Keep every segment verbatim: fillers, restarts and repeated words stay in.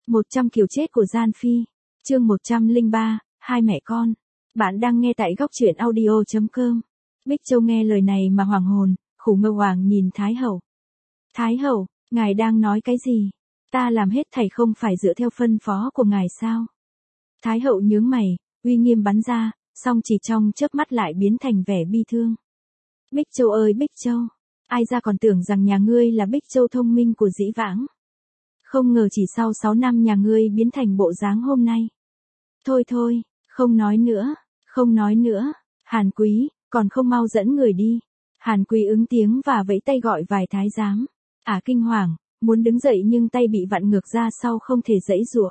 một trăm kiểu chết của Gian Phi. Chương một trăm lẻ ba, hai mẹ con. Bạn đang nghe tại góc truyện audio chấm com. Bích Châu nghe lời này mà hoàng hồn, khủ ngơ hoàng nhìn Thái hậu. Thái hậu, ngài đang nói cái gì? Ta làm hết thảy không phải dựa theo phân phó của ngài sao? Thái hậu nhướng mày, uy nghiêm bắn ra, song chỉ trong chớp mắt lại biến thành vẻ bi thương. Bích Châu ơi Bích Châu, ai ra còn tưởng rằng nhà ngươi là Bích Châu thông minh của dĩ vãng. Không ngờ chỉ sau sáu năm nhà ngươi biến thành bộ dáng hôm nay. Thôi thôi, không nói nữa, không nói nữa, Hàn Quý, còn không mau dẫn người đi. Hàn Quý ứng tiếng và vẫy tay gọi vài thái giám. Ả à, kinh hoàng, muốn đứng dậy nhưng tay bị vặn ngược ra sau không thể giãy giụa.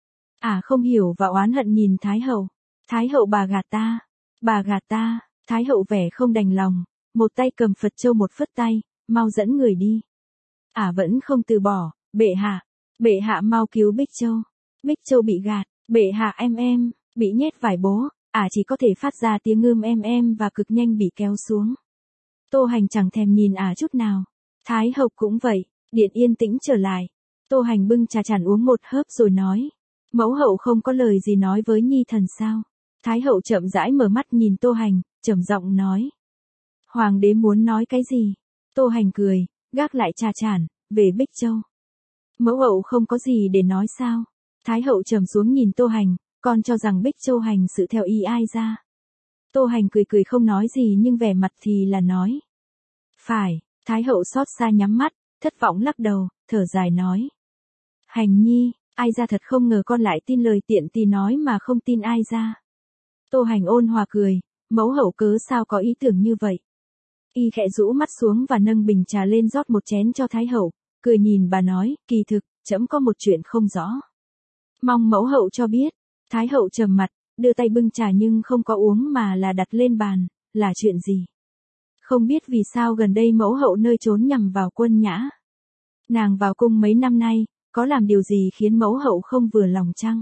Ả à, không hiểu và oán hận nhìn Thái hậu. Thái hậu bà gạt ta, bà gạt ta. Thái hậu vẻ không đành lòng, một tay cầm Phật châu một phất tay, mau dẫn người đi. Ả à, vẫn không từ bỏ, bệ hạ, bệ hạ mau cứu Bích Châu. Bích Châu bị gạt, bệ hạ em em, bị nhét vải bố, Ả à, chỉ có thể phát ra tiếng ưm em em và cực nhanh bị kéo xuống. Tô Hành chẳng thèm nhìn Ả à chút nào. Thái hậu cũng vậy, điện yên tĩnh trở lại. Tô Hành bưng trà chản uống một hớp rồi nói. Mẫu hậu không có lời gì nói với nhi thần sao? Thái hậu chậm rãi mở mắt nhìn Tô Hành, trầm giọng nói. Hoàng đế muốn nói cái gì? Tô Hành cười, gác lại trà chản, về Bích Châu. Mẫu hậu không có gì để nói sao? Thái hậu trầm xuống nhìn Tô Hành, con cho rằng Bích Châu hành sự theo ý ai ra? Tô Hành cười cười không nói gì nhưng vẻ mặt thì là nói. Phải, Thái hậu xót xa nhắm mắt, thất vọng lắc đầu, thở dài nói. Hành nhi, ai ra thật không ngờ con lại tin lời tiện tì nói mà không tin ai ra. Tô Hành ôn hòa cười, mẫu hậu cớ sao có ý tưởng như vậy? Y khẽ rũ mắt xuống và nâng bình trà lên rót một chén cho Thái hậu, cười nhìn bà nói, kỳ thực, trẫm có một chuyện không rõ. Mong mẫu hậu cho biết. Thái hậu trầm mặt, đưa tay bưng trà nhưng không có uống mà là đặt lên bàn, là chuyện gì? Không biết vì sao gần đây mẫu hậu nơi trốn nhằm vào Quân Nhã. Nàng vào cung mấy năm nay, có làm điều gì khiến mẫu hậu không vừa lòng chăng?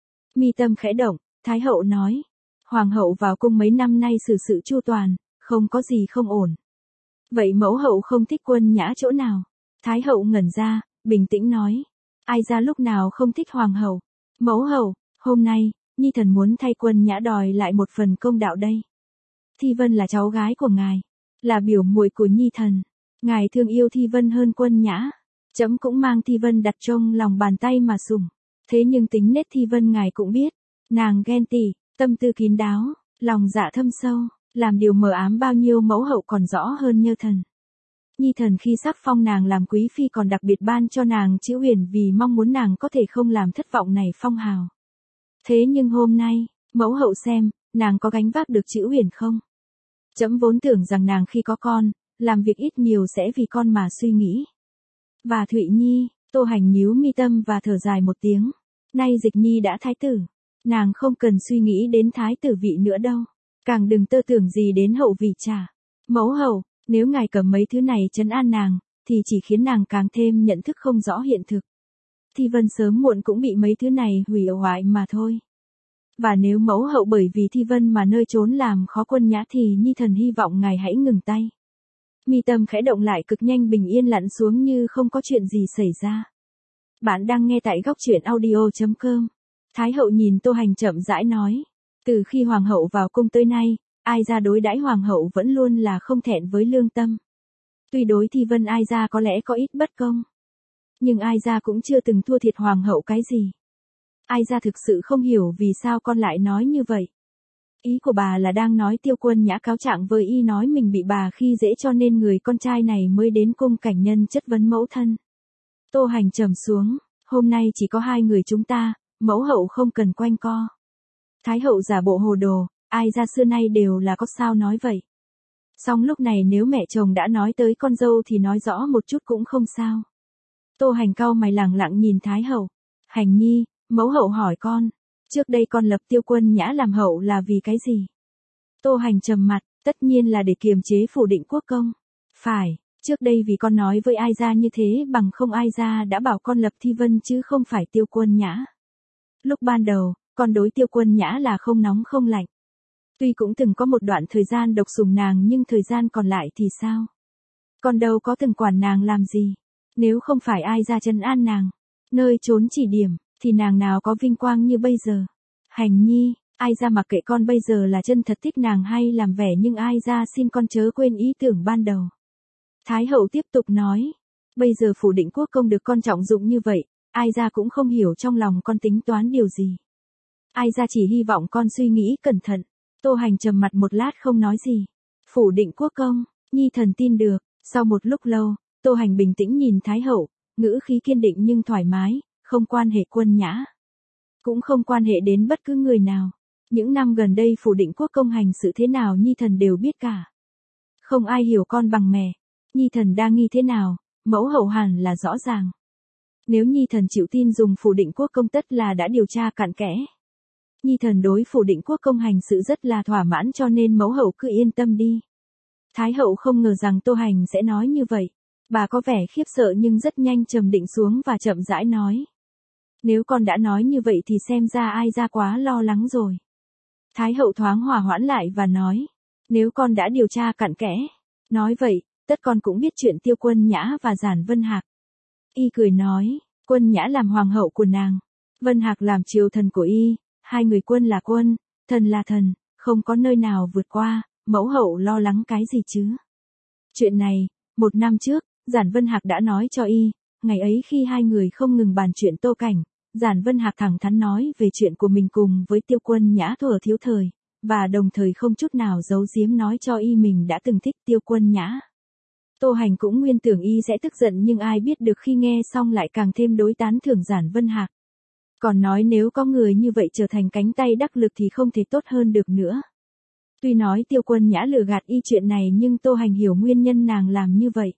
Mi tâm khẽ động, Thái hậu nói. Hoàng hậu vào cung mấy năm nay xử sự chu toàn, không có gì không ổn. Vậy mẫu hậu không thích Quân Nhã chỗ nào? Thái hậu ngẩn ra, bình tĩnh nói. Ai ra lúc nào không thích hoàng hậu? Mẫu hậu, hôm nay, nhi thần muốn thay Quân Nhã đòi lại một phần công đạo đây. Thi Vân là cháu gái của ngài, là biểu muội của nhi thần. Ngài thương yêu Thi Vân hơn Quân Nhã. Trẫm cũng mang Thi Vân đặt trong lòng bàn tay mà sủng. Thế nhưng tính nết Thi Vân ngài cũng biết. Nàng ghen tị, tâm tư kín đáo, lòng dạ thâm sâu, làm điều mờ ám bao nhiêu mẫu hậu còn rõ hơn như thần. Nhi thần khi sắc phong nàng làm quý phi còn đặc biệt ban cho nàng chữ huyền vì mong muốn nàng có thể không làm thất vọng này phong hào. Thế nhưng hôm nay, mẫu hậu xem, nàng có gánh vác được chữ huyền không? Trẫm vốn tưởng rằng nàng khi có con, làm việc ít nhiều sẽ vì con mà suy nghĩ. Và Thụy Nhi, Tô Hành nhíu mi tâm và thở dài một tiếng. Nay Dịch Nhi đã thái tử, nàng không cần suy nghĩ đến thái tử vị nữa đâu. Càng đừng tơ tưởng gì đến hậu vị trả. Mẫu hậu, nếu ngài cầm mấy thứ này trấn an nàng, thì chỉ khiến nàng càng thêm nhận thức không rõ hiện thực. Thi Vân sớm muộn cũng bị mấy thứ này hủy hoại mà thôi. Và nếu mẫu hậu bởi vì Thi Vân mà nơi trốn làm khó Quân Nhã thì nhi thần hy vọng ngài hãy ngừng tay. Mi tâm khẽ động lại cực nhanh bình yên lặn xuống như không có chuyện gì xảy ra. Bạn đang nghe tại góc truyện audio chấm com. Thái hậu nhìn Tô Hành chậm rãi nói. Từ khi hoàng hậu vào cung tới nay, ai ra đối đãi hoàng hậu vẫn luôn là không thẹn với lương tâm. Tuy đối Thi Vân ai ra có lẽ có ít bất công. Nhưng ai ra cũng chưa từng thua thiệt hoàng hậu cái gì. Ai ra thực sự không hiểu vì sao con lại nói như vậy. Ý của bà là đang nói Tiêu Quân Nhã cáo trạng với y nói mình bị bà khi dễ cho nên người con trai này mới đến cung cảnh nhân chất vấn mẫu thân. Tô Hành trầm xuống, hôm nay chỉ có hai người chúng ta, mẫu hậu không cần quanh co. Thái hậu giả bộ hồ đồ, ai ra xưa nay đều là có sao nói vậy. Song lúc này nếu mẹ chồng đã nói tới con dâu thì nói rõ một chút cũng không sao. Tô Hành cau mày lẳng lặng nhìn Thái hậu. Hành nhi, mẫu hậu hỏi con, trước đây con lập Tiêu Quân Nhã làm hậu là vì cái gì? Tô Hành trầm mặt, tất nhiên là để kiềm chế phủ định quốc công. Phải, trước đây vì con nói với ai ra như thế bằng không ai ra đã bảo con lập Thi Vân chứ không phải Tiêu Quân Nhã. Lúc ban đầu, con đối Tiêu Quân Nhã là không nóng không lạnh. Tuy cũng từng có một đoạn thời gian độc sủng nàng nhưng thời gian còn lại thì sao? Con đâu có từng quản nàng làm gì. Nếu không phải ai ra trấn an nàng, nơi trốn chỉ điểm, thì nàng nào có vinh quang như bây giờ. Hành nhi, ai ra mặc kệ con bây giờ là chân thật thích nàng hay làm vẻ, nhưng ai ra xin con chớ quên ý tưởng ban đầu. Thái hậu tiếp tục nói, bây giờ phủ Định Quốc công được con trọng dụng như vậy, ai ra cũng không hiểu trong lòng con tính toán điều gì. Ai ra chỉ hy vọng con suy nghĩ cẩn thận. Tô Hành trầm mặt một lát không nói gì. Phủ Định Quốc công, nhi thần tin được. Sau một lúc lâu, Tô Hành bình tĩnh nhìn Thái hậu, ngữ khí kiên định nhưng thoải mái, không quan hệ Quân Nhã. Cũng không quan hệ đến bất cứ người nào. Những năm gần đây phủ Định Quốc công hành sự thế nào nhi thần đều biết cả. Không ai hiểu con bằng mẹ. Nhi thần đa nghi thế nào, mẫu hậu hẳn là rõ ràng. Nếu nhi thần chịu tin dùng phủ Định Quốc công tất là đã điều tra cặn kẽ. Nhi thần đối phủ Định Quốc công hành sự rất là thỏa mãn, cho nên mẫu hậu cứ yên tâm đi. Thái hậu không ngờ rằng Tô Hành sẽ nói như vậy. Bà có vẻ khiếp sợ nhưng rất nhanh trầm định xuống và chậm rãi nói. Nếu con đã nói như vậy thì xem ra ai ra quá lo lắng rồi. Thái hậu thoáng hòa hoãn lại và nói. Nếu con đã điều tra cặn kẽ. Nói vậy, tất con cũng biết chuyện Tiêu Quân Nhã và Giản Vân Hạc. Y cười nói, Quân Nhã làm hoàng hậu của nàng. Vân Hạc làm triều thần của y. Hai người quân là quân, thần là thần, không có nơi nào vượt qua, mẫu hậu lo lắng cái gì chứ. Chuyện này, một năm trước, Giản Vân Hạc đã nói cho y, ngày ấy khi hai người không ngừng bàn chuyện Tô Cảnh, Giản Vân Hạc thẳng thắn nói về chuyện của mình cùng với Tiêu Quân Nhã thuở thiếu thời, và đồng thời không chút nào giấu giếm nói cho y mình đã từng thích Tiêu Quân Nhã. Tô Hành cũng nguyên tưởng y sẽ tức giận, nhưng ai biết được khi nghe xong lại càng thêm đối tán thưởng Giản Vân Hạc. Còn nói nếu có người như vậy trở thành cánh tay đắc lực thì không thể tốt hơn được nữa. Tuy nói Tiêu Quân Nhã lừa gạt y chuyện này, nhưng Tô Hành hiểu nguyên nhân nàng làm như vậy.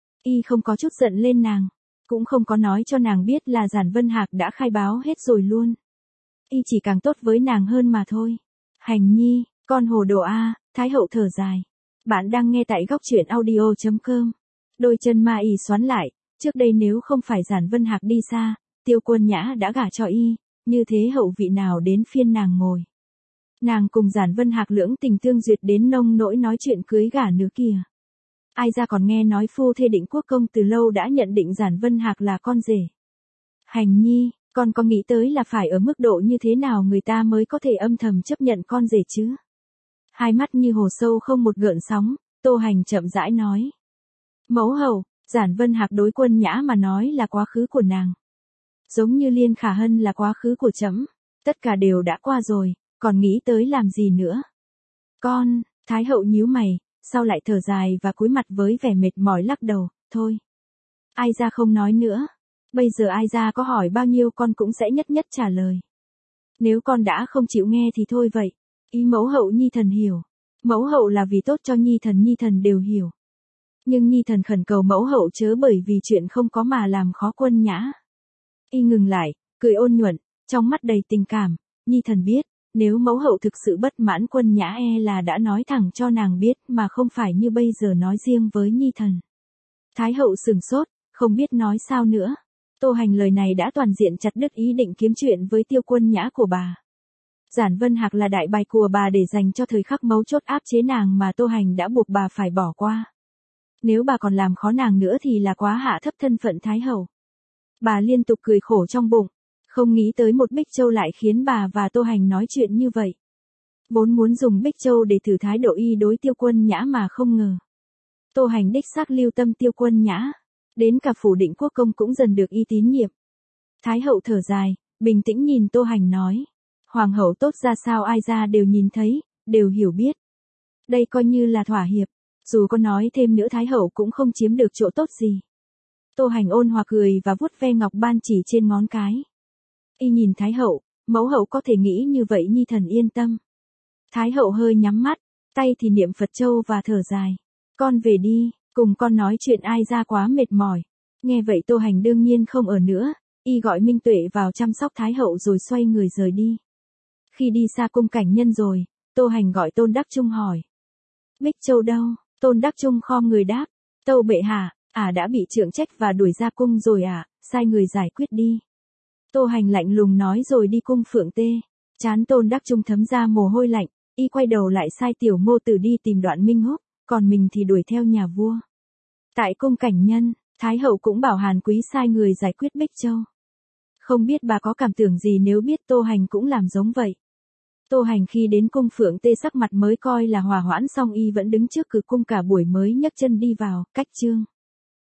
Y không có chút giận lên nàng, cũng không có nói cho nàng biết là Giản Vân Hạc đã khai báo hết rồi luôn. Y chỉ càng tốt với nàng hơn mà thôi. Hành nhi, con hồ đồ a. Thái hậu thở dài. Bạn đang nghe tại góc truyện audio chấm com. Đôi chân ma y xoắn lại, trước đây nếu không phải Giản Vân Hạc đi xa, Tiêu Quân Nhã đã gả cho y, như thế hậu vị nào đến phiên nàng ngồi. Nàng cùng Giản Vân Hạc lưỡng tình tương duyệt đến nông nỗi nói chuyện cưới gả nữa kìa. Ai ra còn nghe nói phu thê Định Quốc công từ lâu đã nhận định Giản Vân Hạc là con rể. Hành nhi, con có nghĩ tới là phải ở mức độ như thế nào người ta mới có thể âm thầm chấp nhận con rể chứ? Hai mắt như hồ sâu không một gợn sóng, Tô Hành chậm rãi nói. Mẫu hậu, Giản Vân Hạc đối Quân Nhã mà nói là quá khứ của nàng. Giống như Liên Khả Hân là quá khứ của trẫm, tất cả đều đã qua rồi, còn nghĩ tới làm gì nữa? Con, Thái hậu nhíu mày, sau lại thở dài và cúi mặt với vẻ mệt mỏi lắc đầu, thôi. Ai ra không nói nữa. Bây giờ ai ra có hỏi bao nhiêu con cũng sẽ nhất nhất trả lời. Nếu con đã không chịu nghe thì thôi vậy. Ý mẫu hậu nhi thần hiểu. Mẫu hậu là vì tốt cho nhi thần, nhi thần đều hiểu. Nhưng nhi thần khẩn cầu mẫu hậu chớ bởi vì chuyện không có mà làm khó Quân Nhã. Y ngừng lại, cười ôn nhuận, trong mắt đầy tình cảm, nhi thần biết, nếu mẫu hậu thực sự bất mãn Quân Nhã e là đã nói thẳng cho nàng biết mà không phải như bây giờ nói riêng với nhi thần. Thái hậu sừng sốt, không biết nói sao nữa. Tô Hành lời này đã toàn diện chặt đứt ý định kiếm chuyện với Tiêu Quân Nhã của bà. Giản Vân Hạc là đại bài của bà để dành cho thời khắc mấu chốt áp chế nàng mà Tô Hành đã buộc bà phải bỏ qua. Nếu bà còn làm khó nàng nữa thì là quá hạ thấp thân phận Thái hậu. Bà liên tục cười khổ trong bụng, không nghĩ tới một Bích Châu lại khiến bà và Tô Hành nói chuyện như vậy. Vốn muốn dùng Bích Châu để thử thái độ y đối Tiêu Quân Nhã mà không ngờ. Tô Hành đích xác lưu tâm Tiêu Quân Nhã, đến cả phủ Định Quốc công cũng dần được y tín nhiệm. Thái hậu thở dài, bình tĩnh nhìn Tô Hành nói. Hoàng hậu tốt ra sao ai ra đều nhìn thấy, đều hiểu biết. Đây coi như là thỏa hiệp, dù có nói thêm nữa Thái hậu cũng không chiếm được chỗ tốt gì. Tô Hành ôn hòa cười và vuốt ve ngọc ban chỉ trên ngón cái. Y nhìn Thái hậu, mẫu hậu có thể nghĩ như vậy nhi thần yên tâm. Thái hậu hơi nhắm mắt, tay thì niệm Phật châu và thở dài. Con về đi, cùng con nói chuyện ai ra quá mệt mỏi. Nghe vậy Tô Hành đương nhiên không ở nữa, y gọi Minh Tuệ vào chăm sóc Thái hậu rồi xoay người rời đi. Khi đi xa cung cảnh nhân rồi, Tô Hành gọi Tôn Đắc Trung hỏi. Bích Châu đâu? Tôn Đắc Trung khom người đáp. Tâu bệ hạ, ả đã bị trượng trách và đuổi ra cung rồi ạ, à, sai người giải quyết đi. Tô Hành lạnh lùng nói rồi đi cung Phượng Tê. Chán Tôn Đắc Trung thấm ra mồ hôi lạnh, y quay đầu lại sai tiểu Ngô Tử đi tìm Đoạn Minh Húc, còn mình thì đuổi theo nhà vua. Tại cung cảnh nhân, Thái hậu cũng bảo Hàn Quý sai người giải quyết Bích Châu. Không biết bà có cảm tưởng gì nếu biết Tô Hành cũng làm giống vậy. Tô Hành khi đến cung Phượng Tê sắc mặt mới coi là hòa hoãn xong y vẫn đứng trước cửa cung cả buổi mới nhấc chân đi vào, cách Trương